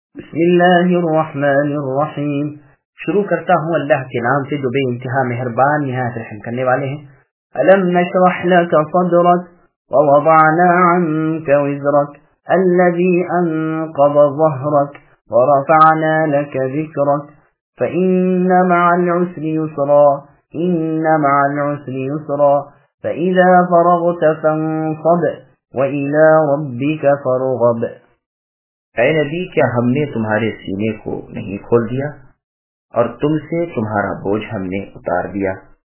بسم اللہ الرحمن الرحیم. شروع کرتا ہوں اللہ کے نام سے جو بے انتہا مہربان نہایت رحم کرنے والے ہیں. الم نشرح لك صدرك ووضعنا عنك وزرك الذي انقض ظهرك ورفعنا لك ذكرك فإن مع العسر يسرا إن مع العسر يسرا فإذا فرغت فانصب وإلى ربك فارغب. اے نبی، کیا ہم نے تمہارے سینے کو نہیں کھول دیا اور تم سے تمہارا بوجھ ہم نے اتار دیا،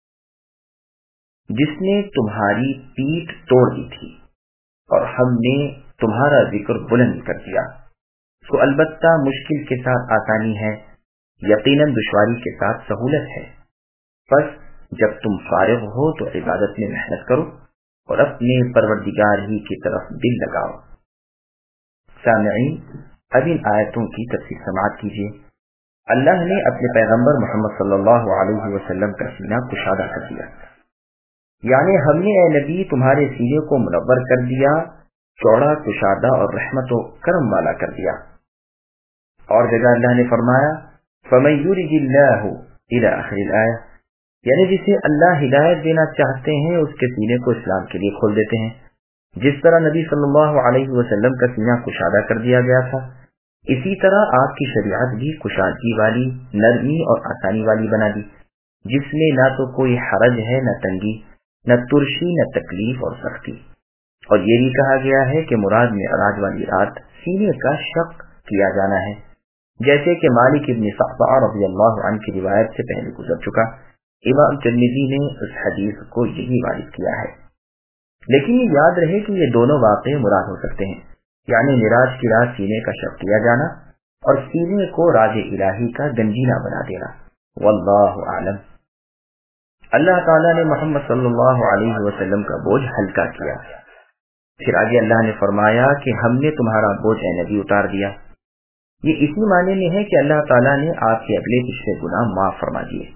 جس نے تمہاری پیٹھ توڑ دی تھی، اور ہم نے تمہارا ذکر بلند کر دیا. تو البتہ مشکل کے ساتھ آسانی ہے، یقیناً دشواری کے ساتھ سہولت ہے. پس جب تم فارغ ہو تو عبادت میں محنت کرو اور اپنے پروردگار ہی کی طرف دل لگاؤ. سامعین، اب ان آیتوں کی تفسیر سماعت کیجیے. اللہ نے اپنے پیغمبر محمد صلی اللہ علیہ وسلم کا سینہ کشادہ کر دیا، یعنی ہم نے اے نبی تمہارے سینے کو منور کر دیا، چوڑا، کشادہ اور رحمت و کرم والا کر دیا. اور جگہ اللہ نے فرمایا فَمَن يُرِدِ اللَّهُ إِلَى آخر الآیہ، یعنی جسے اللہ ہدایت دینا چاہتے ہیں اس کے سینے کو اسلام کے لیے کھول دیتے ہیں. جس طرح نبی صلی اللہ علیہ وسلم کا سینہ کشادہ کر دیا گیا تھا، اسی طرح آپ کی شریعت بھی کشادگی والی، نرمی اور آسانی والی بنا دی، جس میں نہ تو کوئی حرج ہے، نہ تنگی، نہ ترشی، نہ تکلیف اور سختی. اور یہ بھی کہا گیا ہے کہ مراد معراج والی رات سینے کا شق کیا جانا ہے، جیسے کہ مالک ابن صعصع رضی اللہ عنہ کی روایت سے پہلے گزر چکا. امام ترمذی نے اس حدیث کو یہی وارد کیا ہے. لیکن یہ یاد رہے کہ یہ دونوں واقعے مراد ہو سکتے ہیں، یعنی معراج کی رات سینے کا شق کیا جانا اور سینے کو راج الہی کا گنجینہ بنا دینا. واللہ اعلم. اللہ تعالیٰ نے محمد صلی اللہ علیہ وسلم کا بوجھ ہلکا کیا. پھر آگے اللہ نے فرمایا کہ ہم نے تمہارا بوجھ اے نبی اتار دیا. یہ اسی معنی میں ہے کہ اللہ تعالیٰ نے آپ کے اگلے پچھلے گناہ معاف فرما دیے.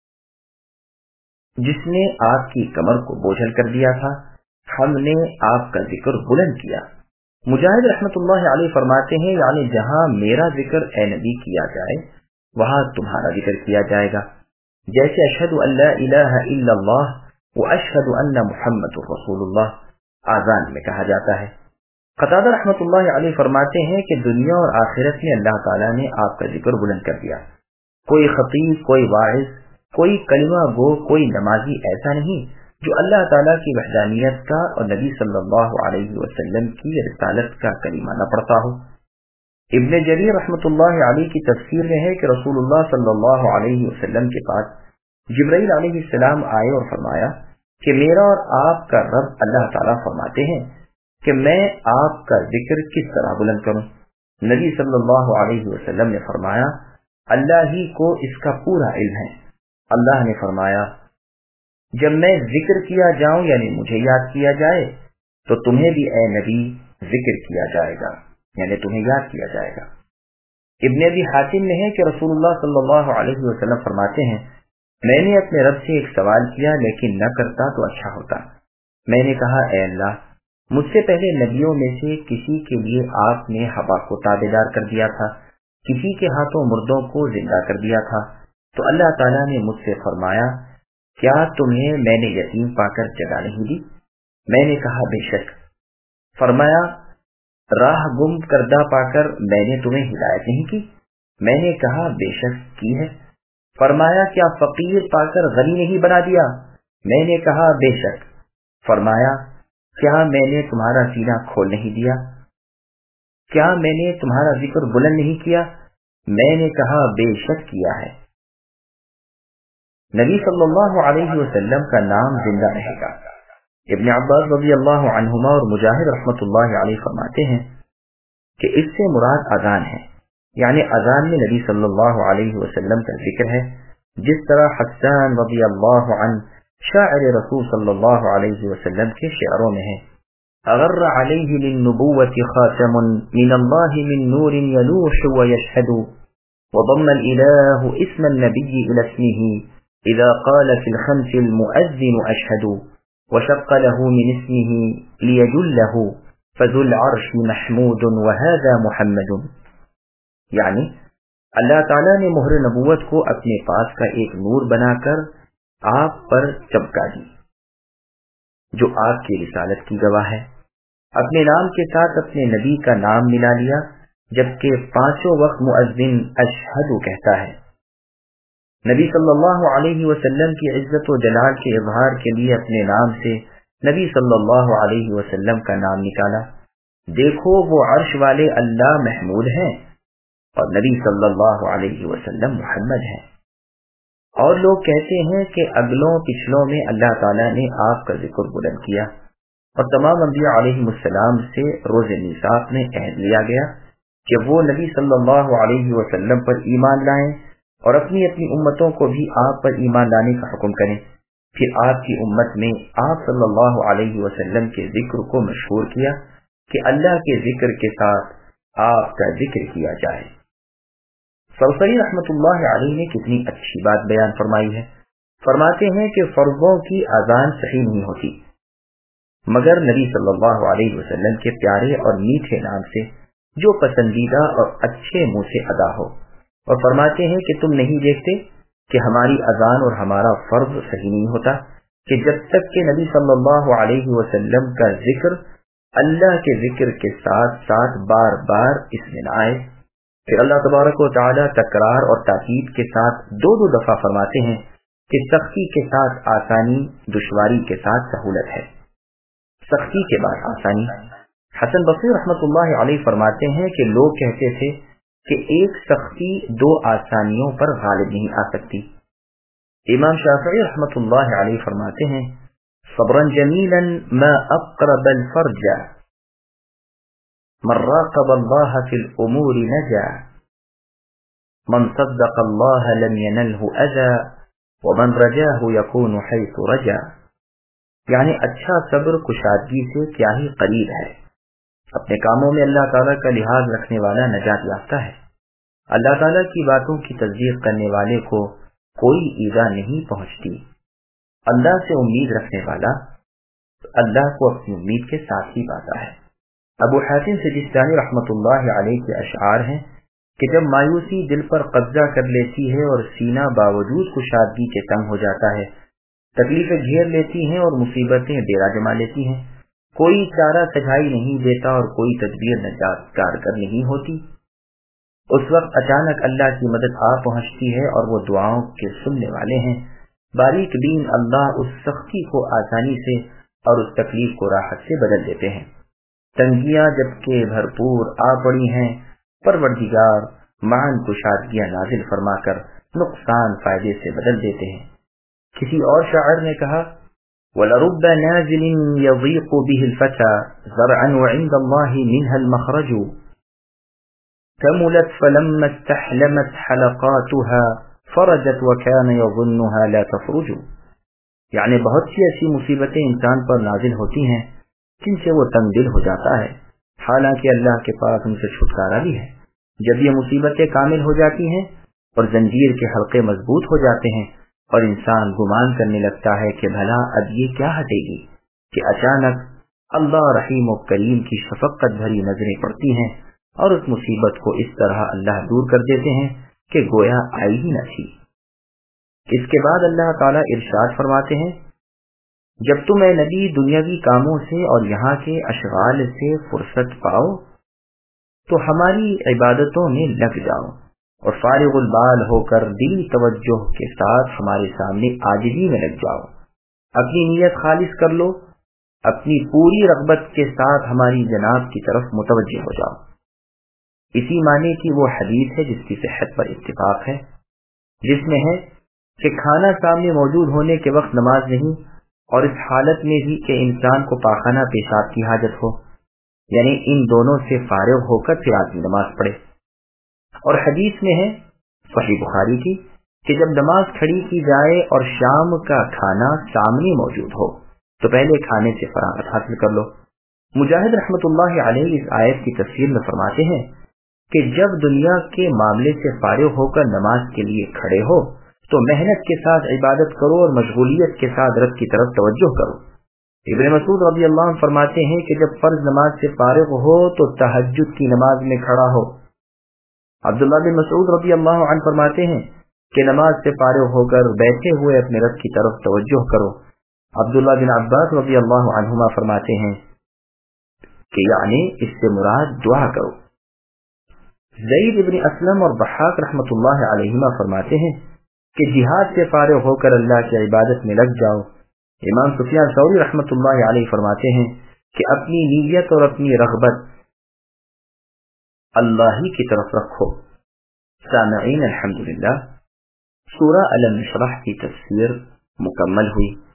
جس نے آپ کی کمر کو بوجھل کر دیا تھا، ہم نے آپ کا ذکر بلند کیا. مجاہد رحمت اللہ علیہ فرماتے ہیں، یعنی جہاں میرا ذکر اے نبی کیا جائے وہاں تمہارا ذکر کیا جائے گا، جیسے اشہد ان لا الہ الا اللہ و اشہد ان محمد رسول اللہ آذان میں کہا جاتا ہے. قتادہ رحمت اللہ علیہ فرماتے ہیں کہ دنیا اور آخرت میں اللہ تعالیٰ نے آپ کا ذکر بلند کر دیا. کوئی خطیب، کوئی واعظ، کوئی کلمہ گو، کوئی نمازی ایسا نہیں جو اللہ تعالیٰ کی وحدانیت کا اور نبی صلی اللہ علیہ وسلم کی رسالت کا کلمہ نہ پڑھتا ہو. ابن جریر رحمۃ اللہ علیہ کی تفسیر میں ہے کہ رسول اللہ صلی اللہ علیہ وسلم کے پاس جبرائیل علیہ السلام آئے اور فرمایا کہ میرا اور آپ کا رب اللہ تعالیٰ فرماتے ہیں کہ میں آپ کا ذکر کس طرح بلند کروں. نبی صلی اللہ علیہ وسلم نے فرمایا اللہ ہی کو اس کا پورا علم ہے. اللہ نے فرمایا جب میں ذکر کیا جاؤں، یعنی مجھے یاد کیا جائے، تو تمہیں بھی اے نبی ذکر کیا جائے گا، یعنی تمہیں یاد کیا جائے گا. ابن ابی حاتم میں ہے کہ رسول اللہ صلی اللہ علیہ وسلم فرماتے ہیں میں نے اپنے رب سے ایک سوال کیا لیکن نہ کرتا تو اچھا ہوتا. میں نے کہا اے اللہ، مجھ سے پہلے نبیوں میں سے کسی کے لیے آپ نے ہوا کو تابعدار کر دیا تھا، کسی کے ہاتھوں مردوں کو زندہ کر دیا تھا. تو اللہ تعالیٰ نے مجھ سے فرمایا کیا تمہیں میں نے یتیم پا کر جگہ نہیں دی؟ میں نے کہا بے شک. فرمایا راہ گم کردہ پا کر میں نے تمہیں ہدایت نہیں کی؟ میں نے کہا بے شک کی ہے. فرمایا کیا فقیر پا کر غنی نہیں بنا دیا؟ میں نے کہا بے شک. فرمایا کیا میں نے تمہارا سینہ کھول نہیں دیا؟ کیا میں نے تمہارا ذکر بلند نہیں کیا؟ میں نے کہا بے شک کیا ہے. نبی صلی اللہ علیہ وسلم کا نام زندہ رہے گا. ابن عباس رضی اللہ عنہما اور مجاہد رحمت اللہ علیہ فرماتے ہیں کہ اس سے مراد اذان ہے، یعنی اذان میں نبی صلی اللہ علیہ وسلم کا ذکر ہے، جس طرح حسان رضی اللہ عنہ شاعر رسول صلی اللہ علیہ وسلم کے شعروں میں ہے اغر علیہ للنبوة خاتم من اللہ من نور یلوح ویشہد وضم الالہ اسم النبی الى اسمہ اذا قال في الخمس المؤذن اشهد وشق له من اسمه ليجله فذو العرش محمود وهذا محمد. یعنی اللہ تعالیٰ نے مہر نبوت کو اپنے پاس کا ایک نور بنا کر آپ پر چمکا دی جو آپ کی رسالت کی گواہ ہے. اپنے نام کے ساتھ اپنے نبی کا نام ملا لیا، جبکہ پانچوں وقت مؤذن اشہد کہتا ہے. نبی صلی اللہ علیہ وسلم کی عزت و جلال کے اظہار کے لیے اپنے نام سے نبی صلی اللہ علیہ وسلم کا نام نکالا. دیکھو وہ عرش والے اللہ محمود ہیں اور نبی صلی اللہ علیہ وسلم محمد ہیں. اور لوگ کہتے ہیں کہ اگلوں پچھلوں میں اللہ تعالیٰ نے آپ کا ذکر بلند کیا اور تمام انبیاء علیہ السلام سے روز میثاق میں عہد لیا گیا کہ وہ نبی صلی اللہ علیہ وسلم پر ایمان لائیں اور اپنی اپنی امتوں کو بھی آپ پر ایمان لانے کا حکم کریں. پھر آپ کی امت میں آپ صلی اللہ علیہ وسلم کے ذکر کو مشہور کیا کہ اللہ کے ذکر کے ساتھ آپ کا ذکر کیا جائے. سوسری رحمت اللہ علیہ نے کتنی اچھی بات بیان فرمائی ہے. فرماتے ہیں کہ فرضوں کی اذان صحیح نہیں ہوتی مگر نبی صلی اللہ علیہ وسلم کے پیارے اور میٹھے نام سے جو پسندیدہ اور اچھے منہ سے ادا ہو. اور فرماتے ہیں کہ تم نہیں دیکھتے کہ ہماری اذان اور ہمارا فرض صحیح نہیں ہوتا کہ جب تک کہ نبی صلی اللہ علیہ وسلم کا ذکر اللہ کے ذکر کے ساتھ ساتھ بار بار اس میں نہ آئے. پھر اللہ تبارک و تعالی تکرار اور تاکید کے ساتھ دو دفعہ فرماتے ہیں کہ سختی کے ساتھ آسانی، دشواری کے ساتھ سہولت ہے. سختی کے بعد آسانی. حسن بصری رحمت اللہ علیہ فرماتے ہیں کہ لوگ کہتے تھے کہ ایک سختی دو آسانیوں پر غالب نہیں آ سکتی. امام شافعی رحمت اللہ علیہ فرماتے ہیں صبرا جمیلا ما اقرب الفرج من راقب اللہ فی الامور نجا من صدق اللہ لم ینلہ اذى ومن رجاہ یکون حیث رجا. یعنی اچھا صبر کشادگی سے کیا ہی قریب ہے. اپنے کاموں میں اللہ تعالیٰ کا لحاظ رکھنے والا نجات یافتہ ہے. اللہ تعالیٰ کی باتوں کی تصدیق کرنے والے کو کوئی ایذا نہیں پہنچتی. اللہ سے امید رکھنے والا اللہ کو اپنی امید کے ساتھ ہی پاتا ہے. ابو حاتم سجستانی رحمت اللہ علیہ کے اشعار ہیں کہ جب مایوسی دل پر قبضہ کر لیتی ہے اور سینہ باوجود کشادگی کے تنگ ہو جاتا ہے، تکلیفیں گھیر لیتی ہیں اور مصیبتیں ڈیرا جما لیتی ہیں، کوئی چارہ سجھائی نہیں دیتا اور کوئی تدبیر نجات کارگر نہیں ہوتی، اس وقت اچانک اللہ کی مدد آ پہنچتی ہے اور وہ دعاؤں کے سننے والے ہیں. باریک بین اللہ اس سختی کو آسانی سے اور اس تکلیف کو راحت سے بدل دیتے ہیں. تنگیاں جبکہ بھرپور آ پڑی ہیں، پروردگار معاً کشادگیاں نازل فرما کر نقصان فائدے سے بدل دیتے ہیں. کسی اور شاعر نے کہا وَلَرُبَّ نَازِلٍ يَضِيقُ بِهِ الْفَتَى زَرْعًا وَعِنْدَ اللَّهِ مِنْهَا الْمَخْرَجُ كَمُلَتْ فَلَمَّا اسْتَحْلَمَتْ حَلَقَاتُهَا فَرَجَتْ وَكَانَ يَظُنُّهَا لَا تَفْرُجُ. یعنی بہت سی ایسی مصیبتیں انسان پر نازل ہوتی ہیں جن سے وہ تنگ دل ہو جاتا ہے، حالانکہ اللہ کے پاس ان سے چھٹکارا بھی ہے. جب یہ مصیبتیں کامل ہو جاتی ہیں اور زنجیر کے حلقے مضبوط ہو جاتے ہیں اور انسان گمان کرنے لگتا ہے کہ بھلا اب یہ کیا ہٹے گی، کہ اچانک اللہ رحیم و کریم کی شفقت بھری نظریں پڑتی ہیں اور اس مصیبت کو اس طرح اللہ دور کر دیتے ہیں کہ گویا آئی ہی نہ تھی. اس کے بعد اللہ تعالیٰ ارشاد فرماتے ہیں جب تم اے نبی دنیاوی کاموں سے اور یہاں کے اشغال سے فرصت پاؤ تو ہماری عبادتوں میں لگ جاؤ اور فارغ البال ہو کر دلی توجہ کے ساتھ ہمارے سامنے عاجزی میں لگ جاؤ. اپنی نیت خالص کر لو، اپنی پوری رغبت کے ساتھ ہماری جناب کی طرف متوجہ ہو جاؤ. اسی معنی کی وہ حدیث ہے جس کی صحت پر اتفاق ہے، جس میں ہے کہ کھانا سامنے موجود ہونے کے وقت نماز نہیں، اور اس حالت میں بھی کہ انسان کو پاخانہ پیشاب کی حاجت ہو، یعنی ان دونوں سے فارغ ہو کر پھر آدمی نماز پڑھے. اور حدیث میں ہے صحیح بخاری کی کہ جب نماز کھڑی کی جائے اور شام کا کھانا سامنے موجود ہو تو پہلے کھانے سے فراغت حاصل کر لو. مجاہد رحمت اللہ علیہ اس آیت کی تفسیر میں فرماتے ہیں کہ جب دنیا کے معاملے سے فارغ ہو کر نماز کے لیے کھڑے ہو تو محنت کے ساتھ عبادت کرو اور مشغولیت کے ساتھ رب کی طرف توجہ کرو. ابن مسعود رضی اللہ عنہ فرماتے ہیں کہ جب فرض نماز سے فارغ ہو تو تہجد کی نماز میں کھڑا ہو عبداللہ بن مسعود رضی اللہ عنہ فرماتے ہیں کہ نماز سے فارغ ہو کر بیٹھے ہوئے اپنے رب کی طرف توجہ کرو۔ عبداللہ بن عباس رضی اللہ عنہما فرماتے ہیں کہ یعنی اس سے مراد دعا کرو۔ زید بن اسلم اور ضحاک رحمۃ اللہ علیہما فرماتے ہیں کہ جہاد سے فارغ ہو کر اللہ کی عبادت میں لگ جاؤ۔ امام سفیان ثوری رحمۃ اللہ علیہ فرماتے ہیں کہ اپنی نیت اور اپنی رغبت اللہ ہی کی طرف رکھو۔ سامعین الحمدللہ، سورہ الم نشرح کی تفسیر مکمل ہوئی۔